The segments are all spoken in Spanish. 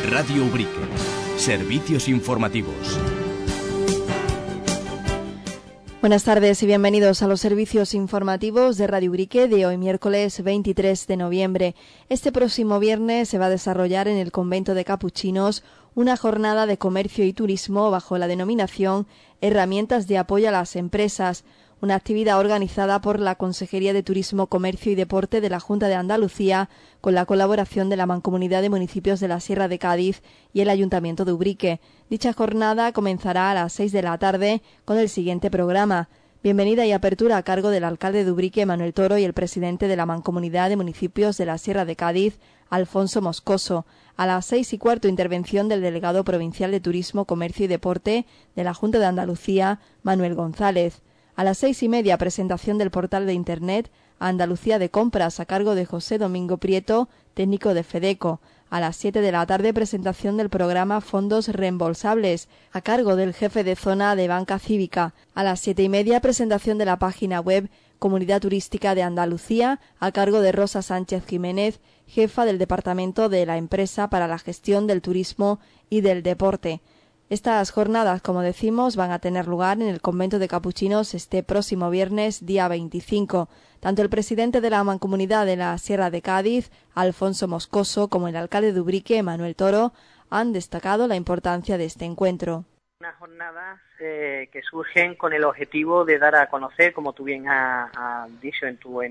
Radio Ubrique. Servicios informativos. Buenas tardes y bienvenidos a los servicios informativos de Radio Ubrique de hoy miércoles 23 de noviembre. Este próximo viernes se va a desarrollar en el convento de capuchinos una jornada de comercio y turismo bajo la denominación Herramientas de apoyo a las empresas, una actividad organizada por la Consejería de Turismo, Comercio y Deporte de la Junta de Andalucía con la colaboración de la Mancomunidad de Municipios de la Sierra de Cádiz y el Ayuntamiento de Ubrique. Dicha jornada comenzará a las 6 de la tarde con el siguiente programa: bienvenida y apertura a cargo del alcalde de Ubrique, Manuel Toro, y el presidente de la Mancomunidad de Municipios de la Sierra de Cádiz, Alfonso Moscoso. A las 6:15, intervención del delegado provincial de Turismo, Comercio y Deporte de la Junta de Andalucía, Manuel González. A las 6:30, presentación del portal de Internet Andalucía de Compras a cargo de José Domingo Prieto, técnico de Fedeco. A las 7 de la tarde, presentación del programa Fondos Reembolsables a cargo del jefe de zona de Banca Cívica. A las 7:30, presentación de la página web Comunidad Turística de Andalucía a cargo de Rosa Sánchez Jiménez, jefa del Departamento de la Empresa para la Gestión del Turismo y del Deporte. Estas jornadas, como decimos, van a tener lugar en el convento de capuchinos este próximo viernes, día 25. Tanto el presidente de la Mancomunidad de la Sierra de Cádiz, Alfonso Moscoso, como el alcalde de Ubrique, Manuel Toro, han destacado la importancia de este encuentro. Unas jornadas que surgen con el objetivo de dar a conocer, como tú bien has dicho en tu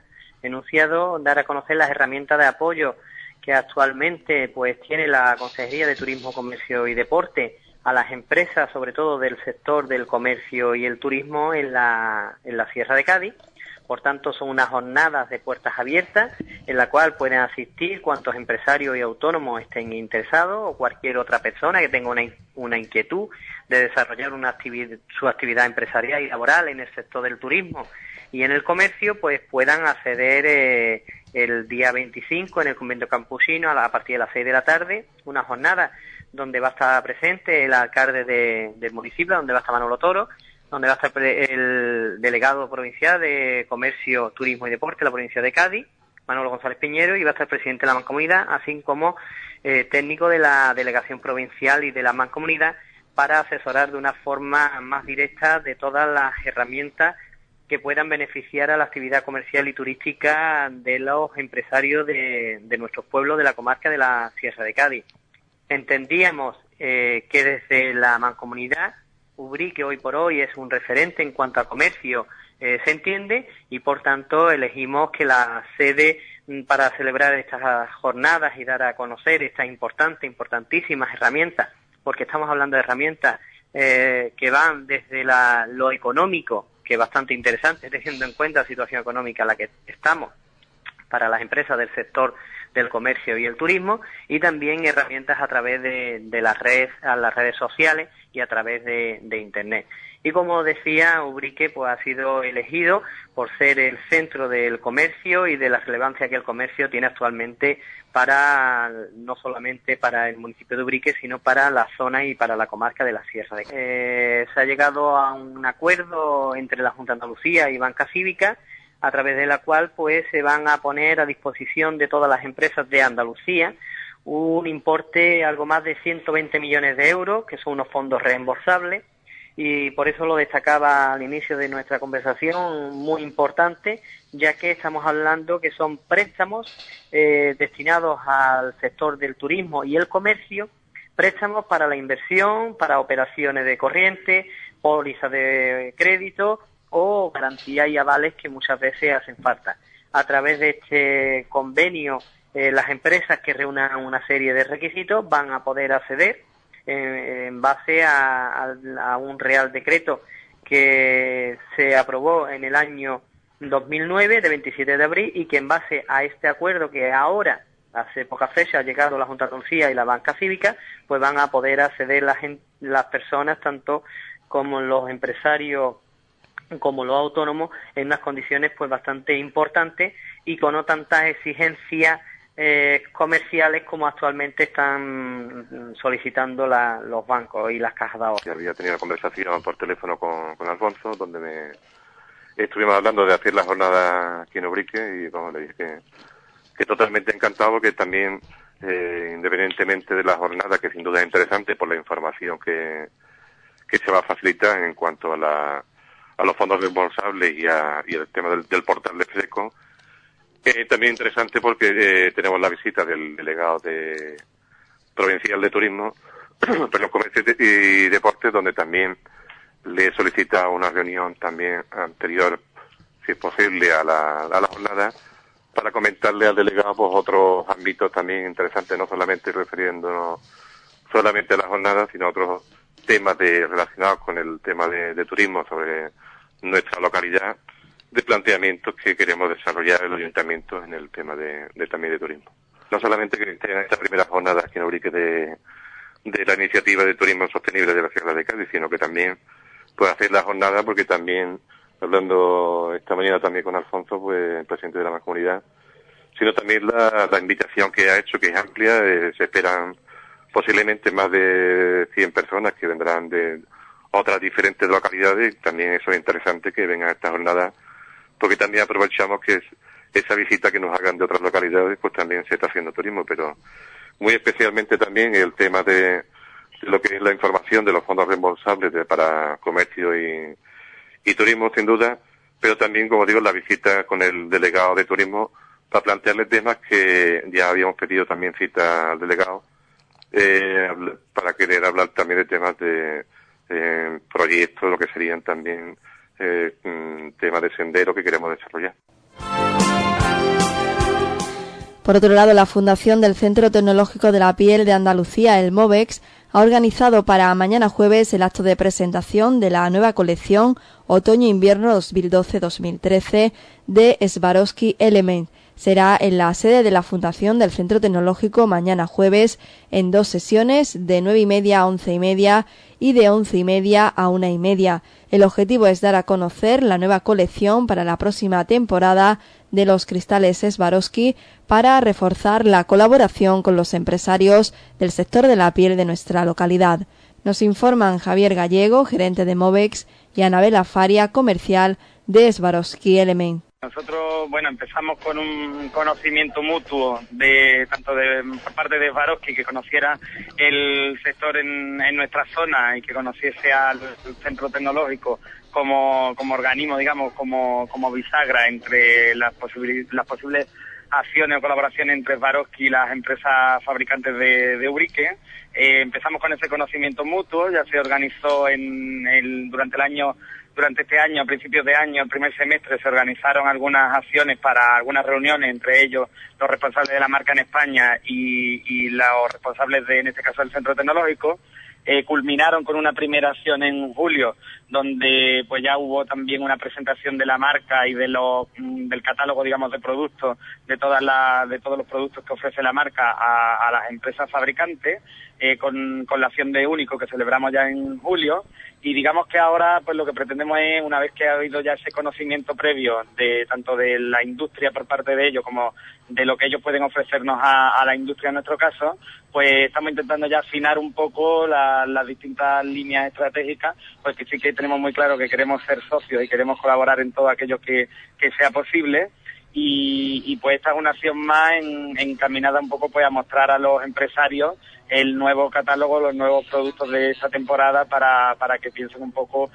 enunciado, dar a conocer las herramientas de apoyo que actualmente pues tiene la Consejería de Turismo, Comercio y Deporte a las empresas, sobre todo del sector del comercio y el turismo en la Sierra de Cádiz. Por tanto, son unas jornadas de puertas abiertas en la cual pueden asistir cuantos empresarios y autónomos estén interesados o cualquier otra persona que tenga una inquietud de desarrollar su actividad empresarial y laboral en el sector del turismo y en el comercio, pues puedan acceder el día 25 en el convento campusino a partir de las 6 de la tarde, una jornada donde va a estar presente el alcalde del municipio, donde va a estar Manolo Toro, donde va a estar el delegado provincial de Comercio, Turismo y Deporte de la provincia de Cádiz, Manolo González Piñero, y va a estar el presidente de la Mancomunidad, así como técnico de la delegación provincial y de la Mancomunidad, para asesorar de una forma más directa de todas las herramientas que puedan beneficiar a la actividad comercial y turística de los empresarios de nuestros pueblos de la comarca de la Sierra de Cádiz. Entendíamos que desde la Mancomunidad, Ubrique hoy por hoy es un referente en cuanto a comercio, se entiende, y por tanto elegimos que la sede para celebrar estas jornadas y dar a conocer estas importantísimas herramientas, porque estamos hablando de herramientas que van desde lo económico, que es bastante interesante, teniendo en cuenta la situación económica en la que estamos para las empresas del sector del comercio y el turismo, y también herramientas a través de las redes sociales y a través de Internet. Y como decía, Ubrique pues ha sido elegido por ser el centro del comercio y de la relevancia que el comercio tiene actualmente no solamente para el municipio de Ubrique, sino para la zona y para la comarca de la Sierra de Cádiz. Se ha llegado a un acuerdo entre la Junta de Andalucía y Banca Cívica, a través de la cual pues se van a poner a disposición de todas las empresas de Andalucía un importe algo más de 120 millones de euros, que son unos fondos reembolsables, y por eso lo destacaba al inicio de nuestra conversación, muy importante, ya que estamos hablando que son préstamos destinados al sector del turismo y el comercio, préstamos para la inversión, para operaciones de corriente, pólizas de crédito o garantías y avales que muchas veces hacen falta. A través de este convenio, las empresas que reúnan una serie de requisitos van a poder acceder en base a un Real Decreto que se aprobó en el año 2009, de 27 de abril, y que en base a este acuerdo que ahora, hace poca fecha, ha llegado la Junta de Andalucía y la Banca Cívica, pues van a poder acceder las personas, tanto como los empresarios como los autónomos, en unas condiciones pues bastante importantes y con no tantas exigencias comerciales como actualmente están solicitando los bancos y las cajas de ahorro. Ya había tenido una conversación por teléfono con Alfonso, donde estuvimos hablando de hacer la jornada aquí en Ubrique, y le dije que totalmente encantado, porque también independientemente de la jornada, que sin duda es interesante por la información que se va a facilitar en cuanto a los fondos reembolsables y el tema del portal de FEDECO. También interesante porque tenemos la visita del delegado provincial de turismo, pero comercio y deportes, donde también le solicita una reunión también anterior, si es posible, a la jornada, para comentarle al delegado pues otros ámbitos también interesantes, no solamente refiriéndonos solamente a la jornada, sino a otros temas relacionados con el tema de turismo sobre nuestra localidad, de planteamientos que queremos desarrollar el ayuntamiento en el tema también de turismo. No solamente que esté en esta primera jornada aquí en Ubrique de la iniciativa de turismo sostenible de la Sierra de Cádiz, sino que también puede hacer la jornada, porque también, hablando esta mañana también con Alfonso, pues el presidente de la Mancomunidad, sino también la invitación que ha hecho, que es amplia. Se esperan posiblemente más de 100 personas que vendrán de otras diferentes localidades. También eso es interesante, que vengan a esta jornada, porque también aprovechamos que esa visita que nos hagan de otras localidades, pues también se está haciendo turismo, pero muy especialmente también el tema de lo que es la información de los fondos reembolsables para comercio y turismo, sin duda, pero también, como digo, la visita con el delegado de turismo para plantearle temas que ya habíamos pedido también cita al delegado, para querer hablar también de temas de proyectos, lo que serían también temas de sendero que queremos desarrollar. Por otro lado, la Fundación del Centro Tecnológico de la Piel de Andalucía, el MOVEX, ha organizado para mañana jueves el acto de presentación de la nueva colección Otoño-Invierno 2012-2013 de Swarovski Element. Será en la sede de la Fundación del Centro Tecnológico mañana jueves, en 2 sesiones, de 9:30 a 11:30 y de 11:30 a 1:30. El objetivo es dar a conocer la nueva colección para la próxima temporada de los cristales Swarovski, para reforzar la colaboración con los empresarios del sector de la piel de nuestra localidad. Nos informan Javier Gallego, gerente de Movex, y Anabela Faria, comercial de Swarovski Element. Nosotros, empezamos con un conocimiento mutuo tanto por parte de Swarovski, que conociera el sector en nuestra zona y que conociese al centro tecnológico como organismo, digamos, como bisagra entre las posibles acciones o colaboraciones entre Swarovski y las empresas fabricantes de Ubrique. Empezamos con ese conocimiento mutuo. Ya se organizó durante este año, a principios de año, el primer semestre, se organizaron algunas acciones para algunas reuniones, entre ellos los responsables de la marca en España y los responsables en este caso, del centro tecnológico. Culminaron con una primera acción en julio, donde pues ya hubo también una presentación de la marca y del catálogo, digamos, de productos, de todos los productos que ofrece la marca a las empresas fabricantes, con la acción de Único, que celebramos ya en julio. Y digamos que ahora pues lo que pretendemos es, una vez que ha habido ya ese conocimiento previo tanto de la industria por parte de ellos como de lo que ellos pueden ofrecernos a la industria en nuestro caso, pues estamos intentando ya afinar un poco las distintas líneas estratégicas, porque sí que tenemos muy claro que queremos ser socios y queremos colaborar en todo aquello que sea posible. Y pues esta es una acción más encaminada un poco pues a mostrar a los empresarios el nuevo catálogo, los nuevos productos de esta temporada, para que piensen un poco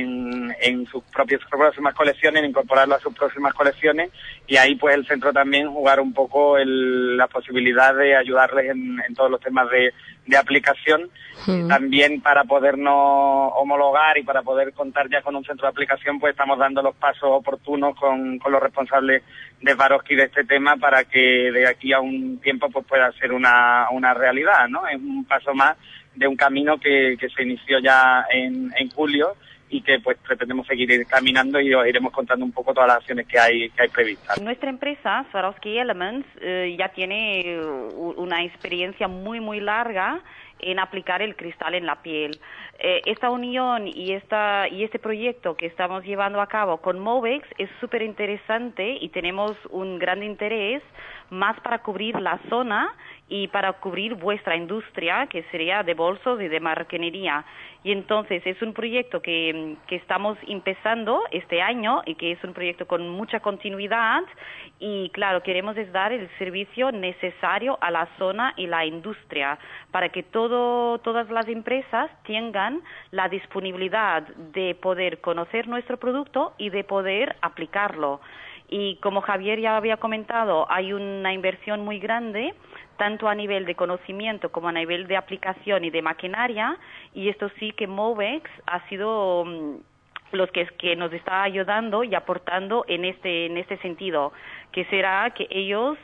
en sus próximas colecciones, en incorporarlo a sus próximas colecciones, y ahí pues el centro también jugar un poco la posibilidad de ayudarles en todos los temas de aplicación. También para podernos homologar y para poder contar ya con un centro de aplicación, pues estamos dando los pasos oportunos con los responsables de Swarovski de este tema, para que de aquí a un tiempo pues pueda ser una realidad, ¿no? Es un paso más de un camino que se inició ya en julio, y que pues pretendemos seguir caminando, y os iremos contando un poco todas las acciones que hay previstas. Nuestra empresa, Swarovski Elements, ya tiene una experiencia muy, muy larga en aplicar el cristal en la piel. Esta unión y este proyecto que estamos llevando a cabo con Movex es súper interesante, y tenemos un gran interés más para cubrir la zona y para cubrir vuestra industria, que sería de bolsos y de marroquinería. Y entonces es un proyecto que que estamos empezando este año y que es un proyecto con mucha continuidad y claro, queremos es dar el servicio necesario a la zona y la industria para que todas las empresas tengan la disponibilidad de poder conocer nuestro producto y de poder aplicarlo. Y como Javier ya había comentado, hay una inversión muy grande tanto a nivel de conocimiento como a nivel de aplicación y de maquinaria, y esto sí que Movex ha sido los que nos está ayudando y aportando en este sentido, que será que ellos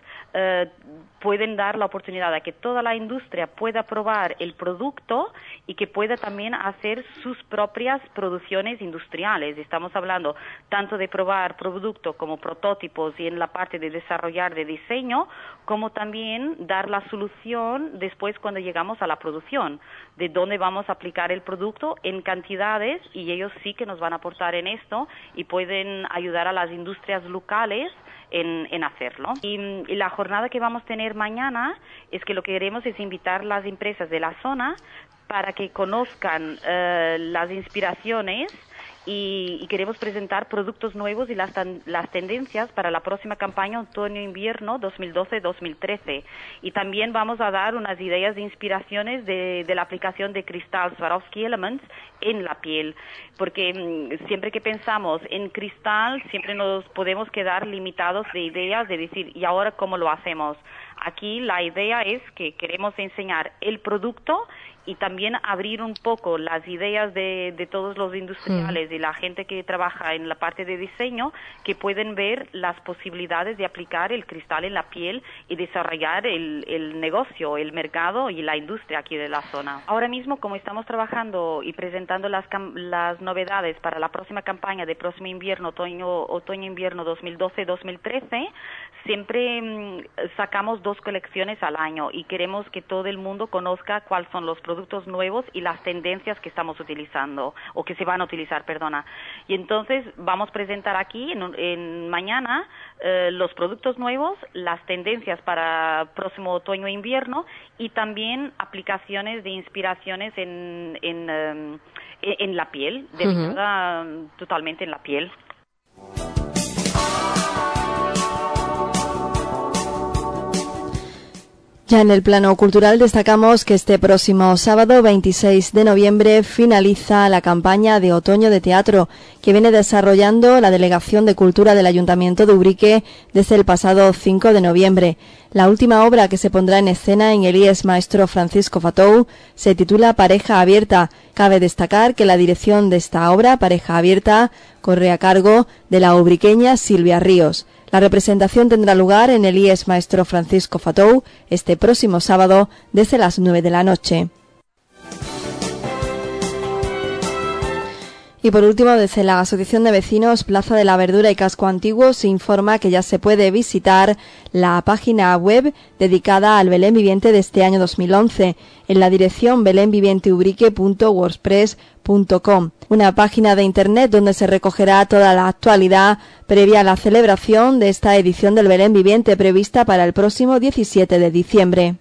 pueden dar la oportunidad a que toda la industria pueda probar el producto y que pueda también hacer sus propias producciones industriales. Estamos hablando tanto de probar producto como prototipos y en la parte de desarrollar de diseño, como también dar la solución después cuando llegamos a la producción, de dónde vamos a aplicar el producto en cantidades, y ellos sí que nos van a aportar en esto y pueden ayudar a las industrias locales en hacerlo. Y la jornada que vamos a tener mañana es que lo que queremos es invitar a las empresas de la zona para que conozcan las inspiraciones y queremos presentar productos nuevos y las tendencias para la próxima campaña otoño-invierno 2012-2013. Y también vamos a dar unas ideas de inspiraciones de la aplicación de cristal Swarovski Elements en la piel, porque siempre que pensamos en cristal siempre nos podemos quedar limitados de ideas de decir, ¿y ahora cómo lo hacemos? Aquí la idea es que queremos enseñar el producto y también abrir un poco las ideas de todos los industriales y la gente que trabaja en la parte de diseño, que pueden ver las posibilidades de aplicar el cristal en la piel y desarrollar el negocio, el mercado y la industria aquí de la zona. Ahora mismo, como estamos trabajando y presentando las novedades para la próxima campaña de próximo invierno, otoño-invierno 2012-2013, siempre sacamos 2 colecciones al año y queremos que todo el mundo conozca cuáles son los productos nuevos y las tendencias que estamos utilizando, o que se van a utilizar, perdona. Y entonces vamos a presentar aquí en mañana los productos nuevos, las tendencias para próximo otoño e invierno, y también aplicaciones de inspiraciones en la piel, dedicada totalmente en la piel. Ya en el plano cultural destacamos que este próximo sábado 26 de noviembre finaliza la campaña de otoño de teatro que viene desarrollando la Delegación de Cultura del Ayuntamiento de Ubrique desde el pasado 5 de noviembre. La última obra que se pondrá en escena en el IES Maestro Francisco Fatou se titula Pareja Abierta. Cabe destacar que la dirección de esta obra, Pareja Abierta, corre a cargo de la ubriqueña Silvia Ríos. La representación tendrá lugar en el IES Maestro Francisco Fatou este próximo sábado desde las 9 de la noche. Y por último, desde la Asociación de Vecinos Plaza de la Verdura y Casco Antiguo se informa que ya se puede visitar la página web dedicada al Belén Viviente de este año 2011 en la dirección belenvivienteubrique.wordpress.com, una página de internet donde se recogerá toda la actualidad previa a la celebración de esta edición del Belén Viviente prevista para el próximo 17 de diciembre.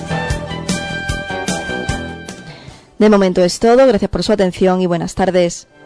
De momento es todo, gracias por su atención y buenas tardes.